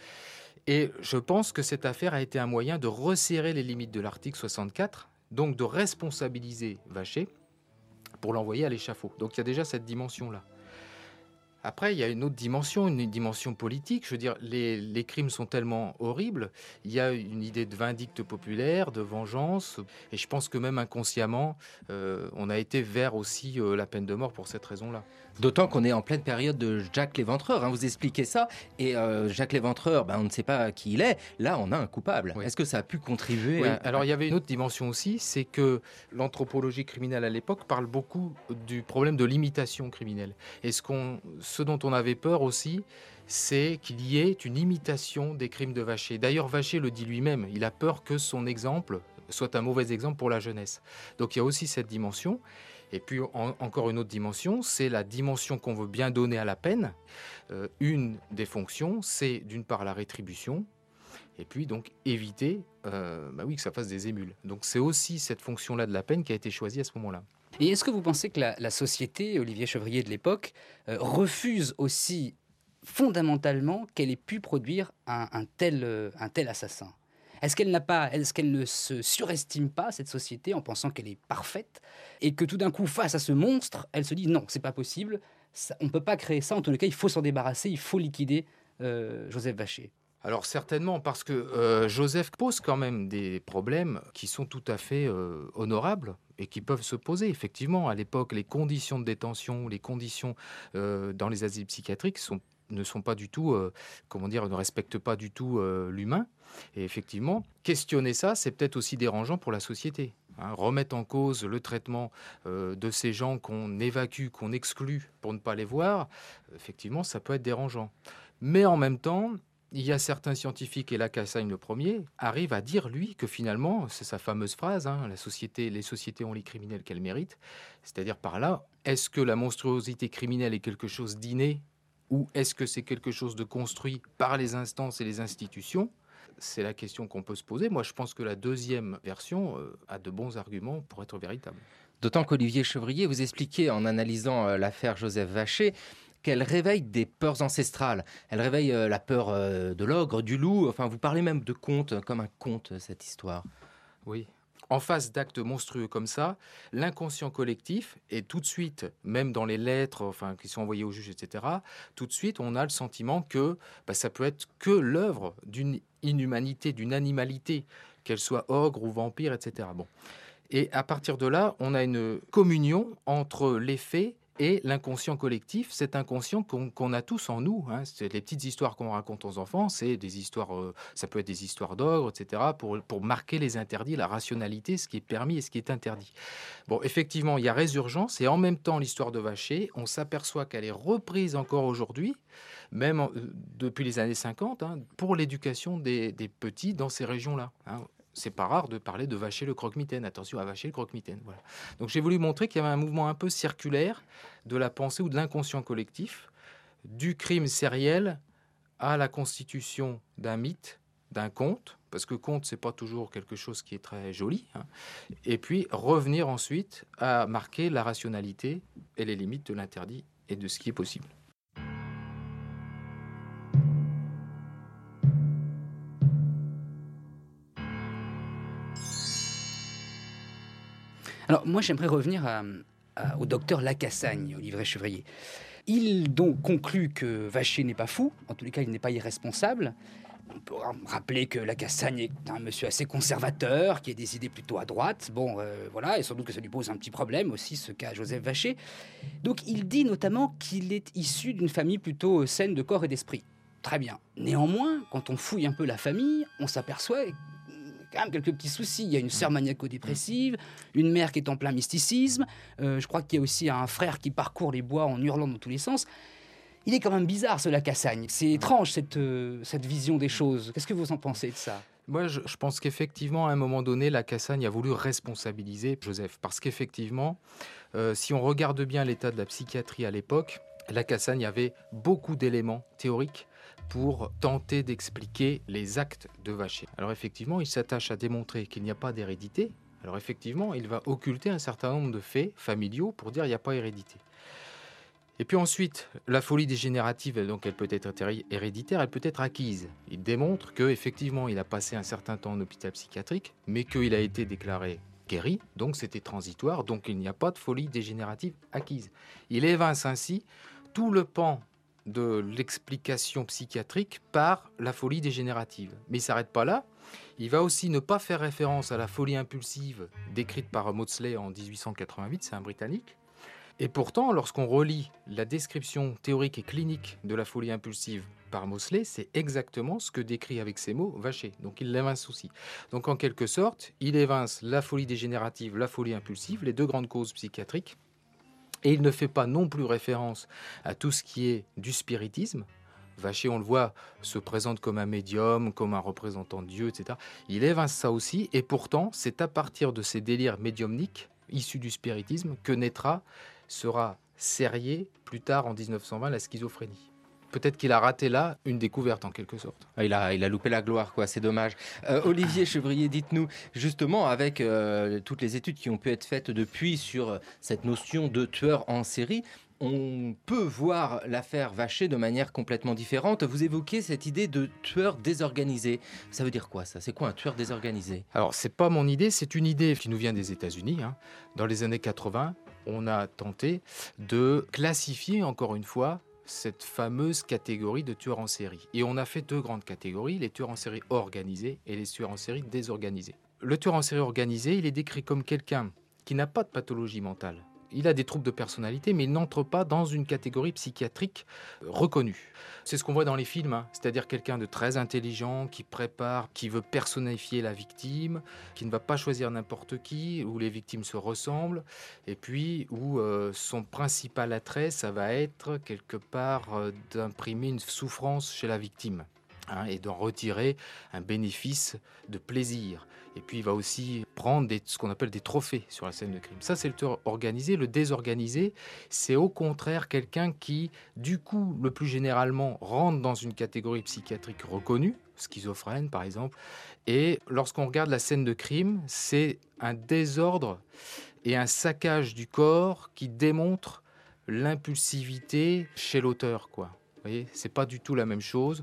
Et je pense que cette affaire a été un moyen de resserrer les limites de l'article 64, donc de responsabiliser Vacher pour l'envoyer à l'échafaud. Donc il y a déjà cette dimension-là. Après, il y a une autre dimension, une dimension politique. Je veux dire, les crimes sont tellement horribles. Il y a une idée de vindicte populaire, de vengeance. Et je pense que même inconsciemment, on a été vers aussi la peine de mort pour cette raison-là. D'autant qu'on est en pleine période de Jacques l'Éventreur, hein, vous expliquez ça. Et Jacques l'Éventreur, on ne sait pas qui il est. Là, on a un coupable. Oui. Est-ce que ça a pu contribuer Oui, à... alors il y avait une autre dimension aussi, c'est que l'anthropologie criminelle à l'époque parle beaucoup du problème de l'imitation criminelle. Et ce dont on avait peur aussi, c'est qu'il y ait une imitation des crimes de Vacher. D'ailleurs, Vacher le dit lui-même, il a peur que son exemple soit un mauvais exemple pour la jeunesse. Donc il y a aussi cette dimension. Et puis encore une autre dimension, c'est la dimension qu'on veut bien donner à la peine. Une des fonctions, c'est d'une part la rétribution, et puis donc éviter que ça fasse des émules. Donc c'est aussi cette fonction-là de la peine qui a été choisie à ce moment-là. Et est-ce que vous pensez que la société, Olivier Chevrier de l'époque, refuse aussi fondamentalement qu'elle ait pu produire un tel assassin? Est-ce qu'elle ne se surestime pas, cette société, en pensant qu'elle est parfaite, et que tout d'un coup, face à ce monstre, elle se dit non, c'est pas possible, on ne peut pas créer ça, en tous les cas, il faut s'en débarrasser, il faut liquider Joseph Vacher? Alors certainement, parce que Joseph pose quand même des problèmes qui sont tout à fait honorables et qui peuvent se poser. Effectivement, à l'époque, les conditions de détention, les conditions dans les asiles psychiatriques ne sont pas du tout, ne respectent pas du tout l'humain. Et effectivement, questionner ça, c'est peut-être aussi dérangeant pour la société. Remettre en cause le traitement de ces gens qu'on évacue, qu'on exclut pour ne pas les voir, effectivement, ça peut être dérangeant. Mais en même temps, il y a certains scientifiques, et Lacassagne le premier, arrive à dire, lui, que finalement, c'est sa fameuse phrase, les sociétés ont les criminels qu'elles méritent. C'est-à-dire par là, est-ce que la monstruosité criminelle est quelque chose d'inné ou est-ce que c'est quelque chose de construit par les instances et les institutions? C'est la question qu'on peut se poser. Moi, je pense que la deuxième version a de bons arguments pour être véritable. D'autant qu'Olivier Chevrier, vous expliquait en analysant l'affaire Joseph Vacher qu'elle réveille des peurs ancestrales. Elle réveille la peur de l'ogre, du loup. Enfin, vous parlez même de conte, comme un conte, cette histoire. Oui. En face d'actes monstrueux comme ça, l'inconscient collectif, et tout de suite, même dans les lettres qui sont envoyées au juge, etc., tout de suite, on a le sentiment que ça peut être que l'œuvre d'une inhumanité, d'une animalité, qu'elle soit ogre ou vampire, etc. Bon. Et à partir de là, on a une communion entre les faits et l'inconscient collectif, cet inconscient qu'on a tous en nous. C'est les petites histoires qu'on raconte aux enfants, c'est des histoires, ça peut être des histoires d'ogres, etc., pour marquer les interdits, la rationalité, ce qui est permis et ce qui est interdit. Bon, effectivement, il y a résurgence, et en même temps, l'histoire de Vacher, on s'aperçoit qu'elle est reprise encore aujourd'hui, même depuis les années 50, pour l'éducation des petits dans ces régions-là. C'est pas rare de parler de Vacher le croque-mitaine. Attention à Vacher le croque-mitaine. Voilà. Donc j'ai voulu montrer qu'il y avait un mouvement un peu circulaire de la pensée ou de l'inconscient collectif, du crime sériel à la constitution d'un mythe, d'un conte, parce que conte, c'est pas toujours quelque chose qui est très joli, et puis revenir ensuite à marquer la rationalité et les limites de l'interdit et de ce qui est possible. Alors moi j'aimerais revenir au docteur Lacassagne, au livret Chevrier. Il donc conclut que Vacher n'est pas fou, en tous les cas il n'est pas irresponsable. On peut rappeler que Lacassagne est un monsieur assez conservateur, qui a des idées plutôt à droite. Bon, voilà, et sans doute que ça lui pose un petit problème aussi, ce qu'a Joseph Vacher. Donc il dit notamment qu'il est issu d'une famille plutôt saine de corps et d'esprit. Très bien. Néanmoins, quand on fouille un peu la famille, on s'aperçoit quand même quelques petits soucis. Il y a une sœur maniaco-dépressive, une mère qui est en plein mysticisme. Je crois qu'il y a aussi un frère qui parcourt les bois en hurlant dans tous les sens. Il est quand même bizarre, ce Lacassagne. C'est étrange, cette vision des choses. Qu'est-ce que vous en pensez de ça ? Moi, je pense qu'effectivement, à un moment donné, Lacassagne a voulu responsabiliser Joseph. Parce qu'effectivement, si on regarde bien l'état de la psychiatrie à l'époque, Lacassagne avait beaucoup d'éléments théoriques pour tenter d'expliquer les actes de Vacher. Alors effectivement, il s'attache à démontrer qu'il n'y a pas d'hérédité. Alors effectivement, il va occulter un certain nombre de faits familiaux pour dire qu'il n'y a pas d'hérédité. Et puis ensuite, la folie dégénérative, donc elle peut être héréditaire, elle peut être acquise. Il démontre qu'effectivement, il a passé un certain temps en hôpital psychiatrique, mais qu'il a été déclaré guéri, donc c'était transitoire, donc il n'y a pas de folie dégénérative acquise. Il évince ainsi tout le pan de l'explication psychiatrique par la folie dégénérative. Mais il ne s'arrête pas là. Il va aussi ne pas faire référence à la folie impulsive décrite par Maudsley en 1888, c'est un Britannique. Et pourtant, lorsqu'on relit la description théorique et clinique de la folie impulsive par Maudsley, c'est exactement ce que décrit avec ces mots Vacher. Donc il l'évince aussi. Donc en quelque sorte, il évince la folie dégénérative, la folie impulsive, les deux grandes causes psychiatriques. Et il ne fait pas non plus référence à tout ce qui est du spiritisme. Vacher, on le voit, se présente comme un médium, comme un représentant de Dieu, etc. Il évince ça aussi, et pourtant, c'est à partir de ces délires médiumniques, issus du spiritisme, que sera Serrier, plus tard en 1920, la schizophrénie. Peut-être qu'il a raté là une découverte en quelque sorte. Il a loupé la gloire, quoi. C'est dommage. Olivier Chevrier, dites-nous, justement, avec toutes les études qui ont pu être faites depuis sur cette notion de tueur en série, on peut voir l'affaire Vacher de manière complètement différente. Vous évoquez cette idée de tueur désorganisé. Ça veut dire quoi, ça ? C'est quoi un tueur désorganisé ? Alors, c'est pas mon idée, c'est une idée qui nous vient des États-Unis. Dans les années 80, on a tenté de classifier, encore une fois, cette fameuse catégorie de tueurs en série. Et on a fait deux grandes catégories, les tueurs en série organisés et les tueurs en série désorganisés. Le tueur en série organisé, il est décrit comme quelqu'un qui n'a pas de pathologie mentale. Il a des troubles de personnalité, mais il n'entre pas dans une catégorie psychiatrique reconnue. C'est ce qu'on voit dans les films, c'est-à-dire quelqu'un de très intelligent, qui prépare, qui veut personnifier la victime, qui ne va pas choisir n'importe qui, où les victimes se ressemblent, et puis où son principal attrait, ça va être quelque part d'imprimer une souffrance chez la victime. Et d'en retirer un bénéfice de plaisir. Et puis il va aussi prendre ce qu'on appelle des trophées sur la scène de crime. Ça, c'est le tueur organisé. Le désorganisé, c'est au contraire quelqu'un qui, du coup, le plus généralement, rentre dans une catégorie psychiatrique reconnue, schizophrène par exemple. Et lorsqu'on regarde la scène de crime, c'est un désordre et un saccage du corps qui démontre l'impulsivité chez l'auteur, quoi. Vous voyez, c'est pas du tout la même chose,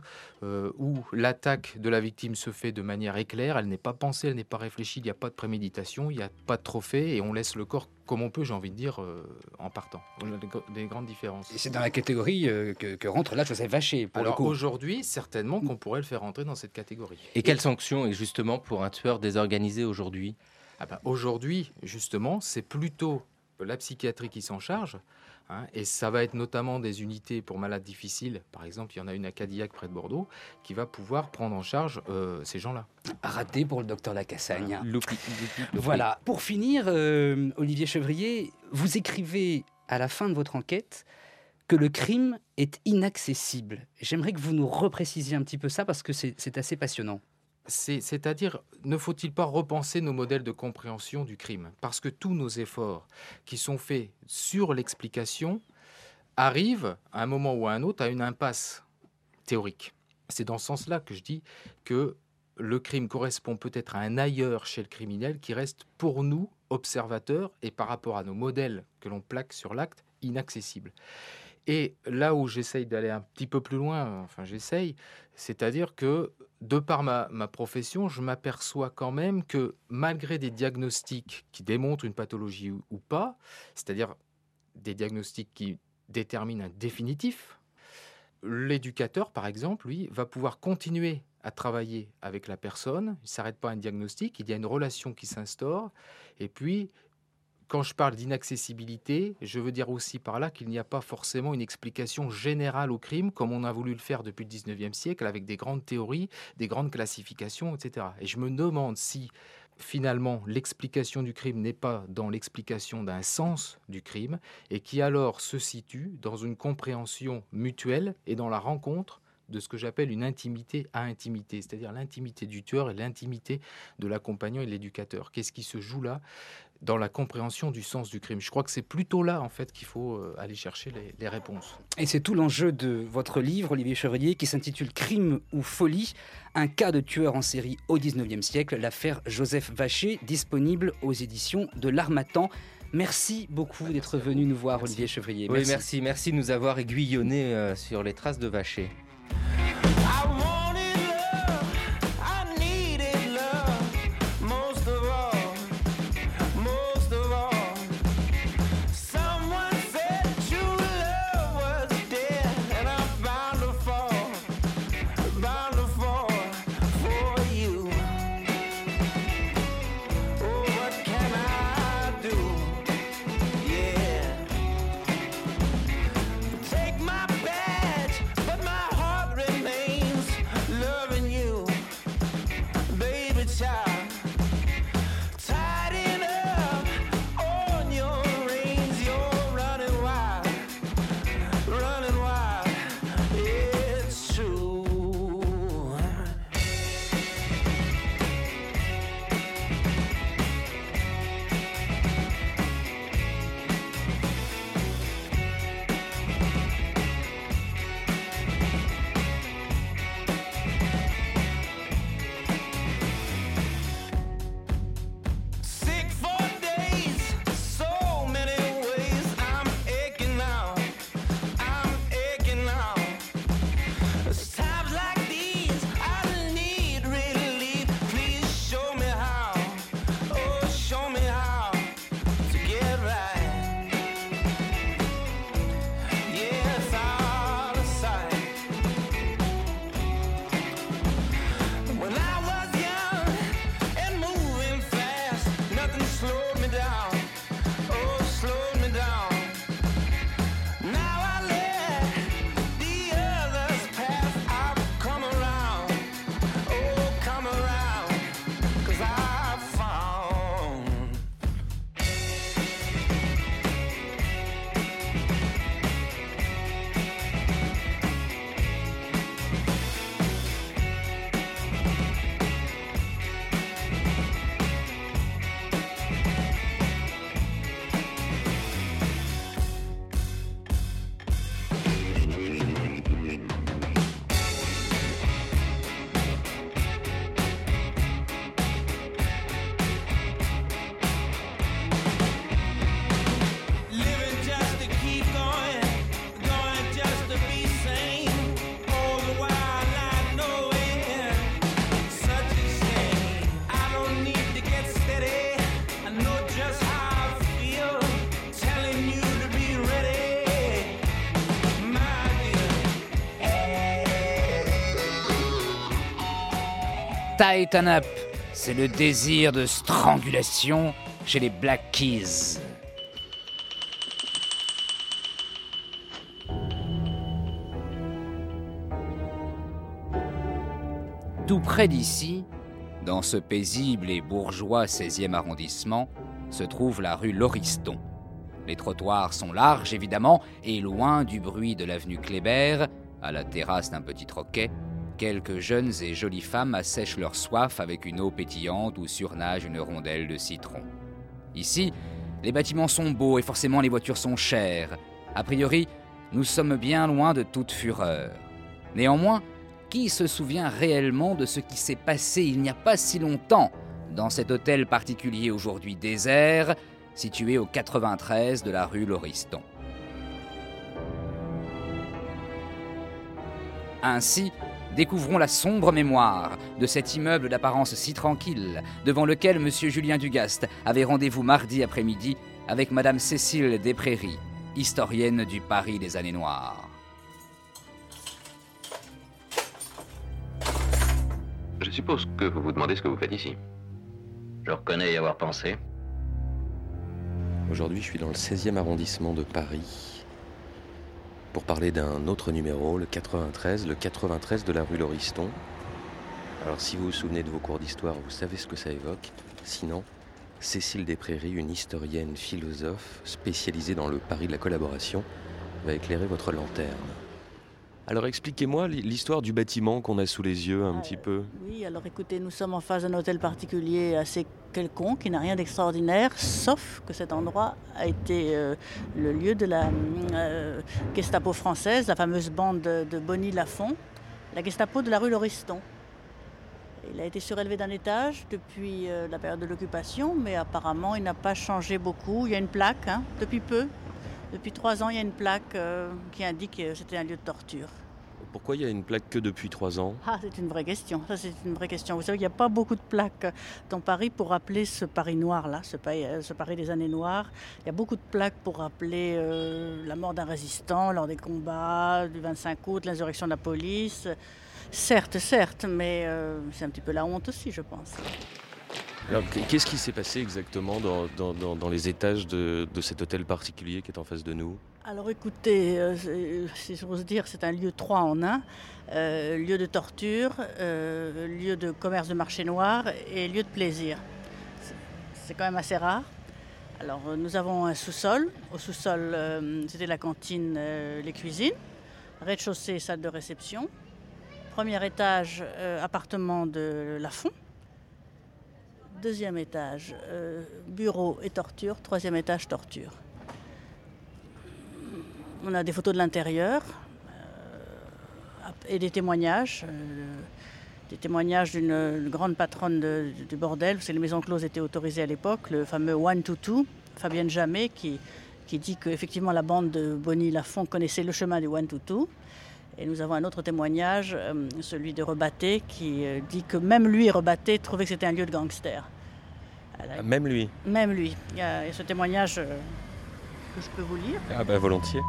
où l'attaque de la victime se fait de manière éclair, elle n'est pas pensée, elle n'est pas réfléchie, il n'y a pas de préméditation, il n'y a pas de trophée, et on laisse le corps comme on peut, j'ai envie de dire, en partant. On a des grandes différences. Et c'est dans la catégorie que rentre là Joseph Vacher, pour Alors le coup. aujourd'hui, certainement qu'on pourrait le faire entrer dans cette catégorie. Et quelle sanction est justement pour un tueur désorganisé aujourd'hui? Aujourd'hui, justement, c'est plutôt la psychiatrie qui s'en charge, hein, et ça va être notamment des unités pour malades difficiles. Par exemple, il y en a une à Cadillac près de Bordeaux qui va pouvoir prendre en charge ces gens-là. Raté pour le docteur Lacassagne. Loupi. Voilà. Pour finir, Olivier Chevrier, vous écrivez à la fin de votre enquête que le crime est inaccessible. J'aimerais que vous nous reprécisiez un petit peu ça parce que c'est assez passionnant. C'est-à-dire, ne faut-il pas repenser nos modèles de compréhension du crime? Parce que tous nos efforts qui sont faits sur l'explication arrivent, à un moment ou à un autre, à une impasse théorique. C'est dans ce sens-là que je dis que le crime correspond peut-être à un ailleurs chez le criminel qui reste pour nous, observateurs, et par rapport à nos modèles que l'on plaque sur l'acte, inaccessible. Et là où j'essaye d'aller un petit peu plus loin, c'est-à-dire que, de par ma profession, je m'aperçois quand même que malgré des diagnostics qui démontrent une pathologie ou pas, c'est-à-dire des diagnostics qui déterminent un définitif, l'éducateur, par exemple, lui, va pouvoir continuer à travailler avec la personne. Il ne s'arrête pas à un diagnostic, il y a une relation qui s'instaure. Et puis, quand je parle d'inaccessibilité, je veux dire aussi par là qu'il n'y a pas forcément une explication générale au crime, comme on a voulu le faire depuis le 19e siècle, avec des grandes théories, des grandes classifications, etc. Et je me demande si, finalement, l'explication du crime n'est pas dans l'explication d'un sens du crime, et qui alors se situe dans une compréhension mutuelle et dans la rencontre de ce que j'appelle une intimité à intimité, c'est-à-dire l'intimité du tueur et l'intimité de l'accompagnant et de l'éducateur. Qu'est-ce qui se joue là dans la compréhension du sens du crime? Je crois que c'est plutôt là, en fait, qu'il faut aller chercher les réponses. Et c'est tout l'enjeu de votre livre, Olivier Chevrier, qui s'intitule Crime ou folie, un cas de tueur en série au 19e siècle, l'affaire Joseph Vacher, disponible aux éditions de l'Harmattan. Merci beaucoup d'être venu nous voir, Olivier Chevrier. Oui, merci de nous avoir aiguillonnés sur les traces de Vacher. I wanted love, I needed love, most of all. Someone said true love was dead, and I'm bound to fall for you. Oh, what can I do? Yeah. Take my badge, but my heart Tighten Up, c'est le désir de strangulation chez les Black Keys. Tout près d'ici, dans ce paisible et bourgeois 16e arrondissement, se trouve la rue Lauriston. Les trottoirs sont larges, évidemment, et loin du bruit de l'avenue Kléber, à la terrasse d'un petit troquet, quelques jeunes et jolies femmes assèchent leur soif avec une eau pétillante où surnage une rondelle de citron. Ici, les bâtiments sont beaux et forcément les voitures sont chères. A priori, nous sommes bien loin de toute fureur. Néanmoins, qui se souvient réellement de ce qui s'est passé il n'y a pas si longtemps dans cet hôtel particulier aujourd'hui désert, situé au 93 de la rue Lauriston? Ainsi, découvrons la sombre mémoire de cet immeuble d'apparence si tranquille, devant lequel M. Julien Dugast avait rendez-vous mardi après-midi avec Mme Cécile Desprairies, historienne du Paris des années noires. Je suppose que vous vous demandez ce que vous faites ici. Je reconnais y avoir pensé. Aujourd'hui, je suis dans le 16e arrondissement de Paris pour parler d'un autre numéro, le 93 de la rue Lauriston. Alors, si vous vous souvenez de vos cours d'histoire, vous savez ce que ça évoque. Sinon, Cécile Desprairies, une historienne philosophe spécialisée dans le Paris de la collaboration, va éclairer votre lanterne. Alors expliquez-moi l'histoire du bâtiment qu'on a sous les yeux un petit peu. Oui, alors écoutez, nous sommes en face d'un hôtel particulier assez quelconque, qui n'a rien d'extraordinaire, sauf que cet endroit a été le lieu de la Gestapo française, la fameuse bande de Bonny Lafont, la Gestapo de la rue Lauriston. Il a été surélevé d'un étage depuis la période de l'occupation, mais apparemment il n'a pas changé beaucoup. Il y a une plaque, depuis peu. Depuis 3 ans, il y a une plaque qui indique que c'était un lieu de torture. Pourquoi il y a une plaque que depuis 3 ans ? Ah, c'est une vraie question. Ça, c'est une vraie question. Vous savez qu'il n'y a pas beaucoup de plaques dans Paris pour rappeler ce Paris noir-là, ce Paris des années noires. Il y a beaucoup de plaques pour rappeler la mort d'un résistant lors des combats du 25 août, l'insurrection de la police. Certes, mais c'est un petit peu la honte aussi, je pense. Alors, qu'est-ce qui s'est passé exactement dans les étages de cet hôtel particulier qui est en face de nous ? Alors écoutez, si j'ose dire, c'est un lieu 3 en 1. Lieu de torture, lieu de commerce de marché noir et lieu de plaisir. C'est quand même assez rare. Alors nous avons un sous-sol. Au sous-sol, c'était la cantine, les cuisines. Rez-de-chaussée, salle de réception. Premier étage, appartement de Lafont. Deuxième étage, bureau et torture. Troisième étage, torture. On a des photos de l'intérieur et des témoignages. Des témoignages d'une grande patronne du bordel. Parce que les maisons closes étaient autorisées à l'époque. Le fameux 122, Fabienne Jamet, qui dit qu'effectivement la bande de Bonny Lafont connaissait le chemin du 122. Et nous avons un autre témoignage, celui de Rebatté, qui dit que même lui, Rebatté, trouvait que c'était un lieu de gangster. Même lui ? Même lui. Il y a ce témoignage que je peux vous lire. Ah ben volontiers.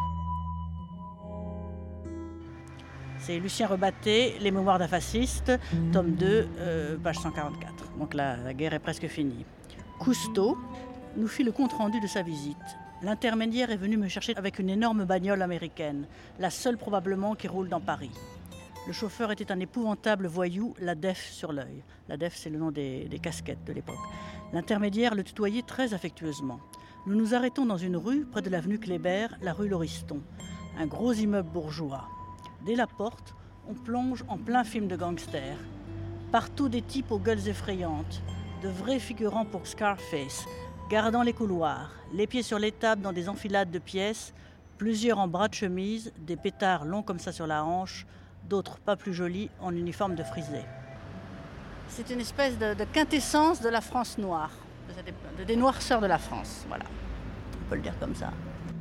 C'est Lucien Rebatté, Les mémoires d'un fasciste, tome 2, page 144. Donc la guerre est presque finie. Cousteau nous fit le compte-rendu de sa visite. L'intermédiaire est venu me chercher avec une énorme bagnole américaine, la seule probablement qui roule dans Paris. Le chauffeur était un épouvantable voyou, la def sur l'œil. La def, c'est le nom des casquettes de l'époque. L'intermédiaire le tutoyait très affectueusement. Nous nous arrêtons dans une rue près de l'avenue Kléber, la rue Lauriston. Un gros immeuble bourgeois. Dès la porte, on plonge en plein film de gangster. Partout des types aux gueules effrayantes, de vrais figurants pour Scarface, gardant les couloirs, les pieds sur les tables dans des enfilades de pièces, plusieurs en bras de chemise, des pétards longs comme ça sur la hanche, d'autres pas plus jolis en uniforme de frisé. C'est une espèce de quintessence de la France noire, des noirceurs de la France, voilà. On peut le dire comme ça.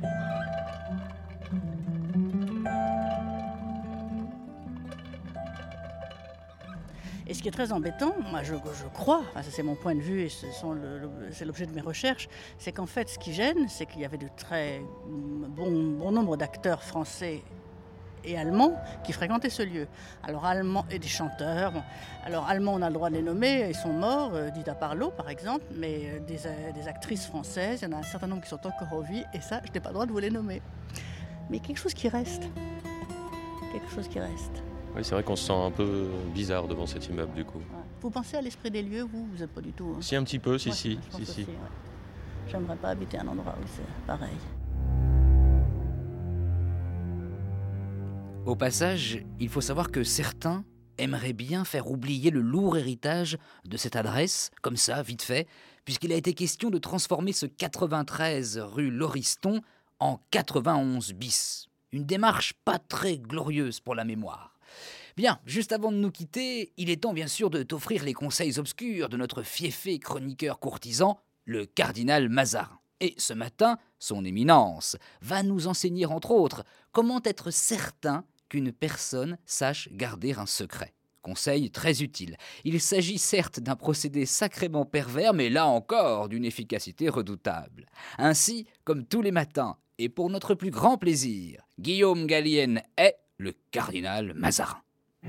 Et ce qui est très embêtant, moi je crois, enfin, ça c'est mon point de vue et c'est l'objet de mes recherches, c'est qu'en fait ce qui gêne, c'est qu'il y avait de très bon nombre d'acteurs français et allemands qui fréquentaient ce lieu. Alors allemands et des chanteurs. Bon. Alors allemands, on a le droit de les nommer, ils sont morts, Dita Parlo par exemple, mais des actrices françaises, il y en a un certain nombre qui sont encore en vie, et ça, je n'ai pas le droit de vous les nommer. Mais quelque chose qui reste. Quelque chose qui reste. Oui, c'est vrai qu'on se sent un peu bizarre devant cet immeuble du coup. Ouais. Vous pensez à l'esprit des lieux, vous n'êtes pas du tout. Hein. Si, un petit peu, Ouais, si. je pense aussi, ouais. J'aimerais pas habiter un endroit où c'est pareil. Au passage, il faut savoir que certains aimeraient bien faire oublier le lourd héritage de cette adresse, comme ça, vite fait, puisqu'il a été question de transformer ce 93 rue Lauriston en 91 bis. Une démarche pas très glorieuse pour la mémoire. Bien, juste avant de nous quitter, il est temps bien sûr de t'offrir les conseils obscurs de notre fiefé chroniqueur courtisan, le cardinal Mazarin. Et ce matin, son éminence va nous enseigner entre autres comment être certain qu'une personne sache garder un secret. Conseil très utile. Il s'agit certes d'un procédé sacrément pervers, mais là encore d'une efficacité redoutable. Ainsi, comme tous les matins, et pour notre plus grand plaisir, Guillaume Gallienne est le cardinal Mazarin.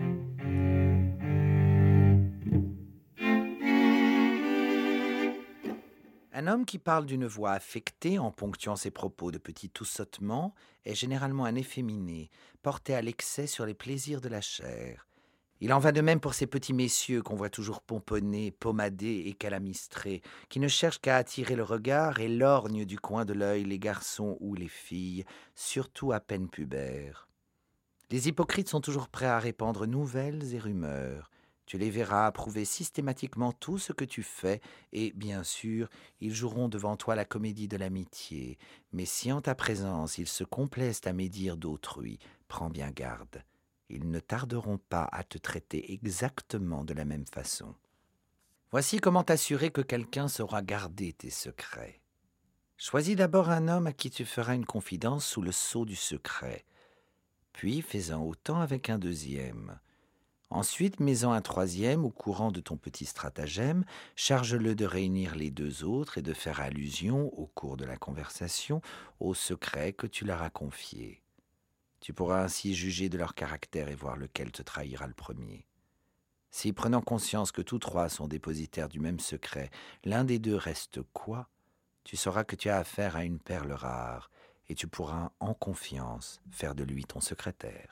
Un homme qui parle d'une voix affectée en ponctuant ses propos de petits toussotements est généralement un efféminé, porté à l'excès sur les plaisirs de la chair. Il en va de même pour ces petits messieurs qu'on voit toujours pomponnés, pommadés et calamistrés, qui ne cherchent qu'à attirer le regard et lorgnent du coin de l'œil les garçons ou les filles, surtout à peine pubères. Les hypocrites sont toujours prêts à répandre nouvelles et rumeurs. Tu les verras approuver systématiquement tout ce que tu fais et, bien sûr, ils joueront devant toi la comédie de l'amitié. Mais si en ta présence ils se complaisent à médire d'autrui, prends bien garde. Ils ne tarderont pas à te traiter exactement de la même façon. Voici comment t'assurer que quelqu'un saura garder tes secrets. Choisis d'abord un homme à qui tu feras une confidence sous le sceau du secret. Puis fais-en autant avec un deuxième. Ensuite, mets-en un troisième au courant de ton petit stratagème, charge-le de réunir les deux autres et de faire allusion, au cours de la conversation, au secret que tu leur as confié. Tu pourras ainsi juger de leur caractère et voir lequel te trahira le premier. Si, prenant conscience que tous trois sont dépositaires du même secret, l'un des deux reste quoi, tu sauras que tu as affaire à une perle rare, et tu pourras, en confiance, faire de lui ton secrétaire.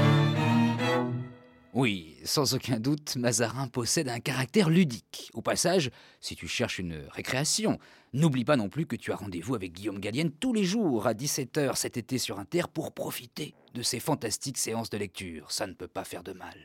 Oui, sans aucun doute, Mazarin possède un caractère ludique. Au passage, si tu cherches une récréation, n'oublie pas non plus que tu as rendez-vous avec Guillaume Gallienne tous les jours à 17h cet été sur Inter pour profiter de ces fantastiques séances de lecture. Ça ne peut pas faire de mal.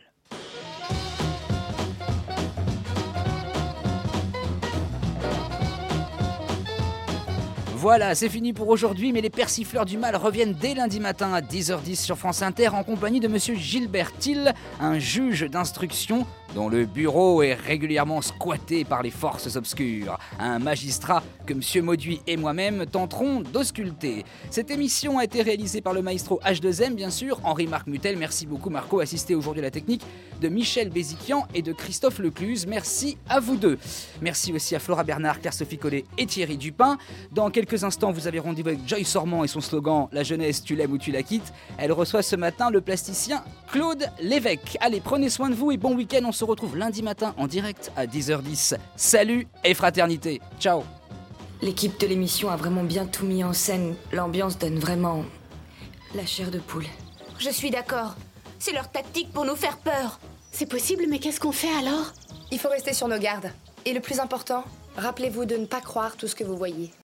Voilà, c'est fini pour aujourd'hui, mais les persifleurs du mal reviennent dès lundi matin à 10h10 sur France Inter en compagnie de monsieur Gilbert Thill, un juge d'instruction dont le bureau est régulièrement squatté par les forces obscures. Un magistrat que monsieur Mauduit et moi-même tenterons d'ausculter. Cette émission a été réalisée par le maestro H2M, bien sûr, Henri-Marc Mutel. Merci beaucoup Marco, assisté aujourd'hui à la technique de Michel Béziquian et de Christophe Lecluse. Merci à vous deux. Merci aussi à Flora Bernard, Claire-Sophie Collet et Thierry Dupin. Dans quelques instants, vous avez rendez-vous avec Joyce Ormand et son slogan « La jeunesse, tu l'aimes ou tu la quittes ». Elle reçoit ce matin le plasticien Claude Lévesque. Allez, prenez soin de vous et bon week-end. On se retrouve lundi matin en direct à 10h10. Salut et fraternité. Ciao. L'équipe de l'émission a vraiment bien tout mis en scène. L'ambiance donne vraiment la chair de poule. Je suis d'accord. C'est leur tactique pour nous faire peur. C'est possible, mais qu'est-ce qu'on fait alors? Il faut rester sur nos gardes. Et le plus important, rappelez-vous de ne pas croire tout ce que vous voyez.